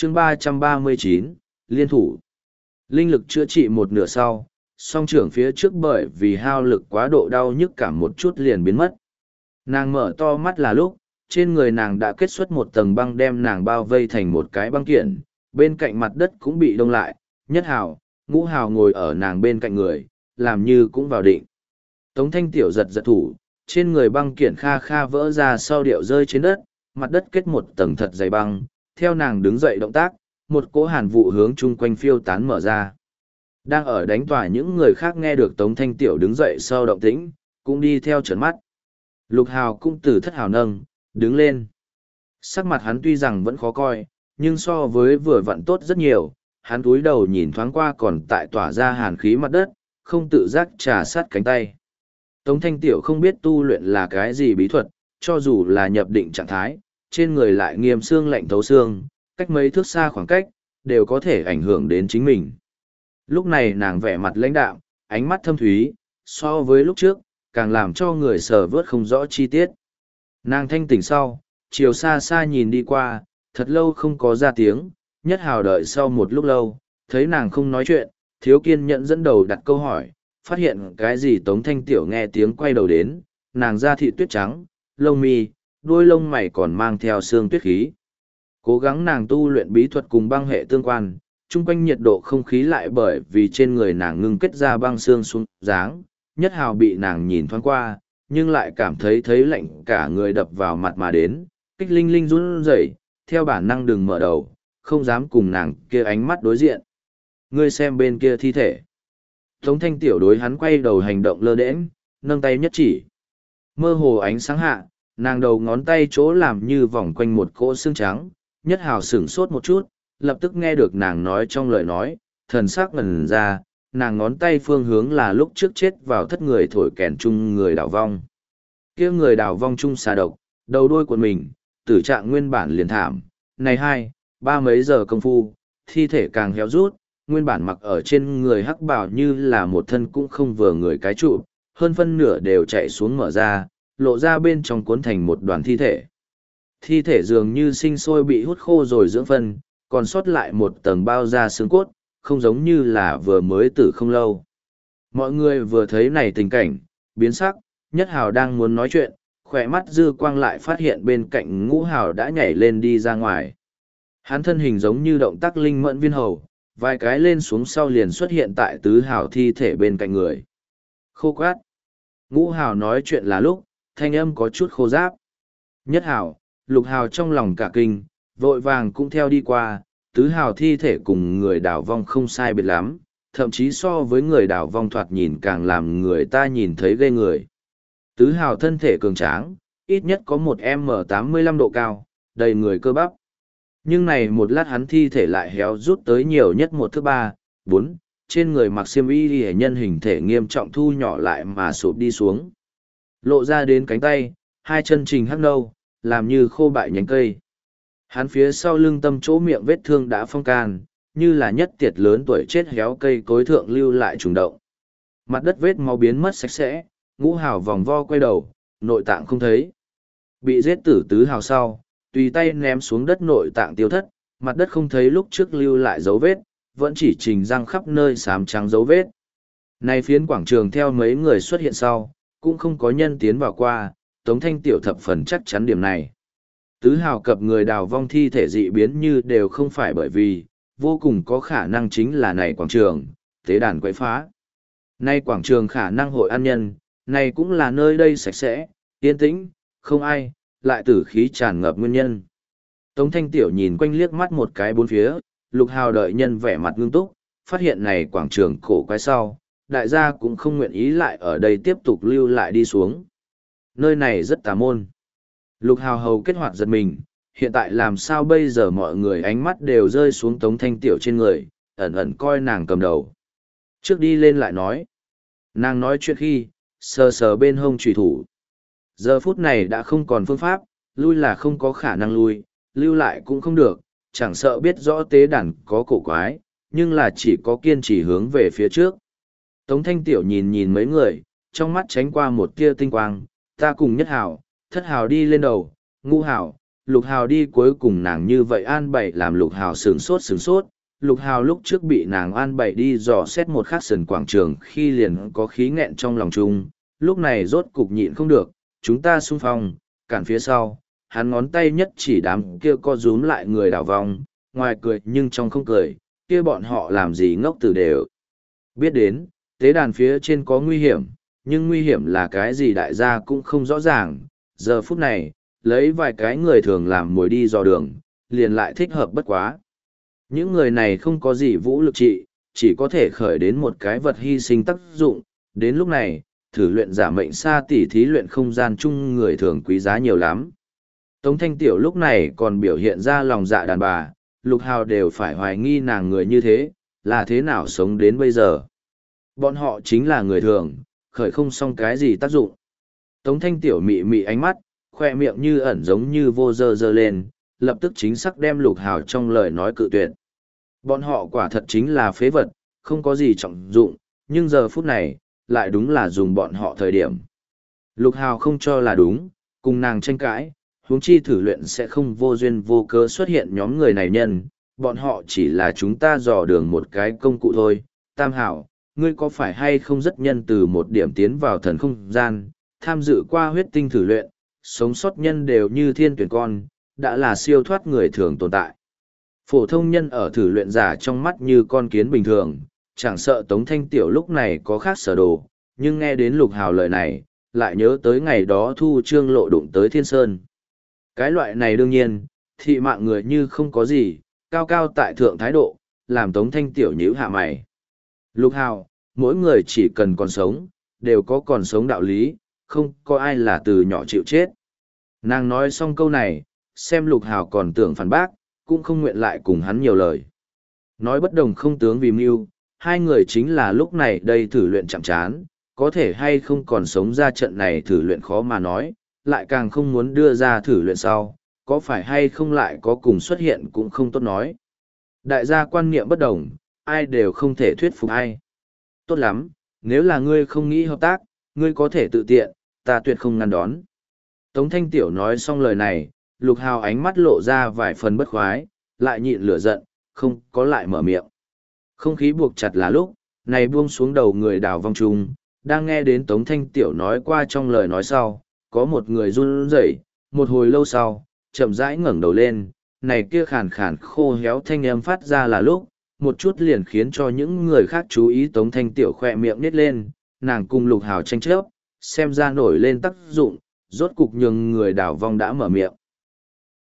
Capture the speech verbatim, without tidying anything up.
chương ba trăm ba mươi chín, liên thủ. Linh lực chữa trị một nửa sau, song trưởng phía trước bởi vì hao lực quá độ đau nhức cảm một chút liền biến mất. Nàng mở to mắt là lúc, trên người nàng đã kết xuất một tầng băng đem nàng bao vây thành một cái băng kiện, bên cạnh mặt đất cũng bị đông lại, nhất hào, ngũ hào ngồi ở nàng bên cạnh người, làm như cũng vào định. Tống thanh tiểu giật giật thủ, trên người băng kiện kha kha vỡ ra sau điệu rơi trên đất, mặt đất kết một tầng thật dày băng, theo nàng đứng dậy động tác, một cỗ hàn vụ hướng chung quanh phiêu tán mở ra. Đang ở đánh tỏa những người khác nghe được Tống Thanh Tiểu đứng dậy sau động tĩnh, cũng đi theo trấn mắt. Lục Hào cũng từ thất hào nâng, đứng lên. Sắc mặt hắn tuy rằng vẫn khó coi, nhưng so với vừa vặn tốt rất nhiều, hắn cúi đầu nhìn thoáng qua còn tại tỏa ra hàn khí mặt đất, không tự giác trà sát cánh tay. Tống Thanh Tiểu không biết tu luyện là cái gì bí thuật, cho dù là nhập định trạng thái, trên người lại nghiêm xương lạnh thấu xương, cách mấy thước xa khoảng cách, đều có thể ảnh hưởng đến chính mình. Lúc này nàng vẻ mặt lãnh đạm, ánh mắt thâm thúy, so với lúc trước, càng làm cho người sờ vớt không rõ chi tiết. Nàng thanh tỉnh sau, chiều xa xa nhìn đi qua, thật lâu không có ra tiếng, nhất hào đợi sau một lúc lâu, thấy nàng không nói chuyện, thiếu kiên nhẫn dẫn đầu đặt câu hỏi, phát hiện cái gì Tống Thanh Tiểu nghe tiếng quay đầu đến, nàng da thị tuyết trắng, lông mi, đuôi lông mày còn mang theo xương tuyết khí. Cố gắng nàng tu luyện bí thuật cùng băng hệ tương quan, chung quanh nhiệt độ không khí lại bởi vì trên người nàng ngưng kết ra băng xương xuống dáng, nhất hào bị nàng nhìn thoáng qua, nhưng lại cảm thấy thấy lạnh cả người đập vào mặt mà đến, kích linh linh run rẩy, theo bản năng đừng mở đầu, không dám cùng nàng kia ánh mắt đối diện. Ngươi xem bên kia thi thể. Tống Thanh Tiểu đối hắn quay đầu hành động lơ đễnh, nâng tay nhất chỉ. Mơ hồ ánh sáng hạ, nàng đầu ngón tay chỗ làm như vòng quanh một cỗ xương trắng, nhất hào sửng sốt một chút, lập tức nghe được nàng nói trong lời nói, thần sắc ngần ra, nàng ngón tay phương hướng là lúc trước chết vào thất người thổi kèn chung người đảo vong. Kia người đảo vong chung xà độc, đầu đuôi của mình, tử trạng nguyên bản liền thảm, này hai, ba mấy giờ công phu, thi thể càng héo rút, nguyên bản mặc ở trên người hắc bảo như là một thân cũng không vừa người cái trụ, hơn phân nửa đều chạy xuống mở ra, lộ ra bên trong cuốn thành một đoàn thi thể. Thi thể dường như sinh sôi bị hút khô rồi dưỡng phân, còn sót lại một tầng bao da xương cốt, không giống như là vừa mới tử không lâu. Mọi người vừa thấy này tình cảnh, biến sắc, nhất hào đang muốn nói chuyện, khỏe mắt dư quang lại phát hiện bên cạnh ngũ hào đã nhảy lên đi ra ngoài. Hắn thân hình giống như động tác linh mẫn viên hầu, vài cái lên xuống sau liền xuất hiện tại tứ hào thi thể bên cạnh người. Khô quát. Ngũ hào nói chuyện là lúc, thanh âm có chút khô giáp. Nhất hào, lục hào trong lòng cả kinh, vội vàng cũng theo đi qua, tứ hào thi thể cùng người đảo vong không sai biệt lắm, thậm chí so với người đảo vong thoạt nhìn càng làm người ta nhìn thấy ghê người. Tứ hào thân thể cường tráng, ít nhất có một M tám mươi lăm độ cao, đầy người cơ bắp. Nhưng này một lát hắn thi thể lại héo rút tới nhiều nhất một thứ ba, bốn, trên người mặc xiêm y hệ nhân hình thể nghiêm trọng thu nhỏ lại mà sụp đi xuống. Lộ ra đến cánh tay, hai chân trình hắc nâu, làm như khô bại nhánh cây. Hắn phía sau lưng tâm chỗ miệng vết thương đã phong can, như là nhất tiệt lớn tuổi chết héo cây cối thượng lưu lại trùng động. Mặt đất vết máu biến mất sạch sẽ, ngũ hào vòng vo quay đầu, nội tạng không thấy. Bị giết tử tứ hào sau, tùy tay ném xuống đất nội tạng tiêu thất, mặt đất không thấy lúc trước lưu lại dấu vết, vẫn chỉ trình răng khắp nơi xám trắng dấu vết. Này phiến quảng trường theo mấy người xuất hiện sau, cũng không có nhân tiến vào qua, Tống Thanh Tiểu thập phần chắc chắn điểm này. Tứ hào cập người đào vong thi thể dị biến như đều không phải bởi vì, vô cùng có khả năng chính là này quảng trường, tế đàn quấy phá. Nay quảng trường khả năng hội ăn nhân, này cũng là nơi đây sạch sẽ, yên tĩnh, không ai, lại tử khí tràn ngập nguyên nhân. Tống Thanh Tiểu nhìn quanh liếc mắt một cái bốn phía, lục hào đợi nhân vẻ mặt ngưng túc, phát hiện này quảng trường cổ quái sau, đại gia cũng không nguyện ý lại ở đây tiếp tục lưu lại đi xuống. Nơi này rất tà môn. Lục hào hầu kết hoạt giật mình, hiện tại làm sao bây giờ mọi người ánh mắt đều rơi xuống Tống Thanh Tiểu trên người, ẩn ẩn coi nàng cầm đầu. Trước đi lên lại nói. Nàng nói chuyện khi, sờ sờ bên hông trùy thủ. Giờ phút này đã không còn phương pháp, lui là không có khả năng lui, lưu lại cũng không được, chẳng sợ biết rõ tế đàn có cổ quái, nhưng là chỉ có kiên trì hướng về phía trước. Tống Thanh Tiểu nhìn nhìn mấy người, trong mắt tránh qua một tia tinh quang, ta cùng nhất hào, thất hào đi lên đầu, ngũ hào, Lục Hào đi cuối cùng nàng như vậy an bày làm Lục Hào sướng sốt sướng sốt. Lục Hào lúc trước bị nàng an bày đi dò xét một khắc sườn quảng trường khi liền có khí nghẹn trong lòng chung, lúc này rốt cục nhịn không được, chúng ta xung phong, cản phía sau, hắn ngón tay nhất chỉ đám kia co rúm lại người đảo vòng, ngoài cười nhưng trong không cười, kia bọn họ làm gì ngốc từ đều. Biết đến, tế đàn phía trên có nguy hiểm, nhưng nguy hiểm là cái gì đại gia cũng không rõ ràng, giờ phút này, lấy vài cái người thường làm mồi đi dò đường, liền lại thích hợp bất quá. Những người này không có gì vũ lực trị, chỉ có thể khởi đến một cái vật hy sinh tác dụng, đến lúc này, thử luyện giả mệnh xa tỉ thí luyện không gian chung người thường quý giá nhiều lắm. Tống Thanh Tiểu lúc này còn biểu hiện ra lòng dạ đàn bà, Lục Hào đều phải hoài nghi nàng người như thế, là thế nào sống đến bây giờ. Bọn họ chính là người thường, khởi không xong cái gì tác dụng. Tống Thanh Tiểu mị mị ánh mắt, khoe miệng như ẩn giống như vô dơ dơ lên, lập tức chính xác đem Lục Hào trong lời nói cự tuyệt. Bọn họ quả thật chính là phế vật, không có gì trọng dụng, nhưng giờ phút này, lại đúng là dùng bọn họ thời điểm. Lục Hào không cho là đúng, cùng nàng tranh cãi, huống chi thử luyện sẽ không vô duyên vô cớ xuất hiện nhóm người này nhân, bọn họ chỉ là chúng ta dò đường một cái công cụ thôi. Tam Hảo, ngươi có phải hay không rất nhân từ một điểm tiến vào thần không gian, tham dự qua huyết tinh thử luyện, sống sót nhân đều như thiên tuyển con, đã là siêu thoát người thường tồn tại. Phổ thông nhân ở thử luyện giả trong mắt như con kiến bình thường, chẳng sợ Tống Thanh Tiểu lúc này có khác sở đồ, nhưng nghe đến Lục Hào lời này, lại nhớ tới ngày đó Thu Trương Lộ đụng tới Thiên Sơn. Cái loại này đương nhiên, thị mạng người như không có gì, cao cao tại thượng thái độ, làm Tống Thanh Tiểu nhíu hạ mày. Lục Hào, mỗi người chỉ cần còn sống, đều có còn sống đạo lý, không có ai là từ nhỏ chịu chết. Nàng nói xong câu này, xem Lục Hào còn tưởng phản bác, cũng không nguyện lại cùng hắn nhiều lời. Nói bất đồng không tướng vì mưu, hai người chính là lúc này đây thử luyện chạm chán, có thể hay không còn sống ra trận này thử luyện khó mà nói, lại càng không muốn đưa ra thử luyện sau, có phải hay không lại có cùng xuất hiện cũng không tốt nói. Đại gia quan niệm bất đồng, ai đều không thể thuyết phục ai. Tốt lắm, nếu là ngươi không nghĩ hợp tác, ngươi có thể tự tiện, ta tuyệt không ngăn đón. Tống Thanh Tiểu nói xong lời này, Lục Hào ánh mắt lộ ra vài phần bất khoái, lại nhịn lửa giận, không có lại mở miệng. Không khí buộc chặt là lúc, này buông xuống đầu người đào vong trung, đang nghe đến Tống Thanh Tiểu nói qua trong lời nói sau, có một người run rẩy, một hồi lâu sau, chậm rãi ngẩng đầu lên, này kia khàn khàn khô héo thanh âm phát ra là lúc, một chút liền khiến cho những người khác chú ý Tống Thanh Tiểu khỏe miệng nít lên, nàng cùng Lục Hào tranh chấp, xem ra nổi lên tác dụng, rốt cục nhường người đào vong đã mở miệng.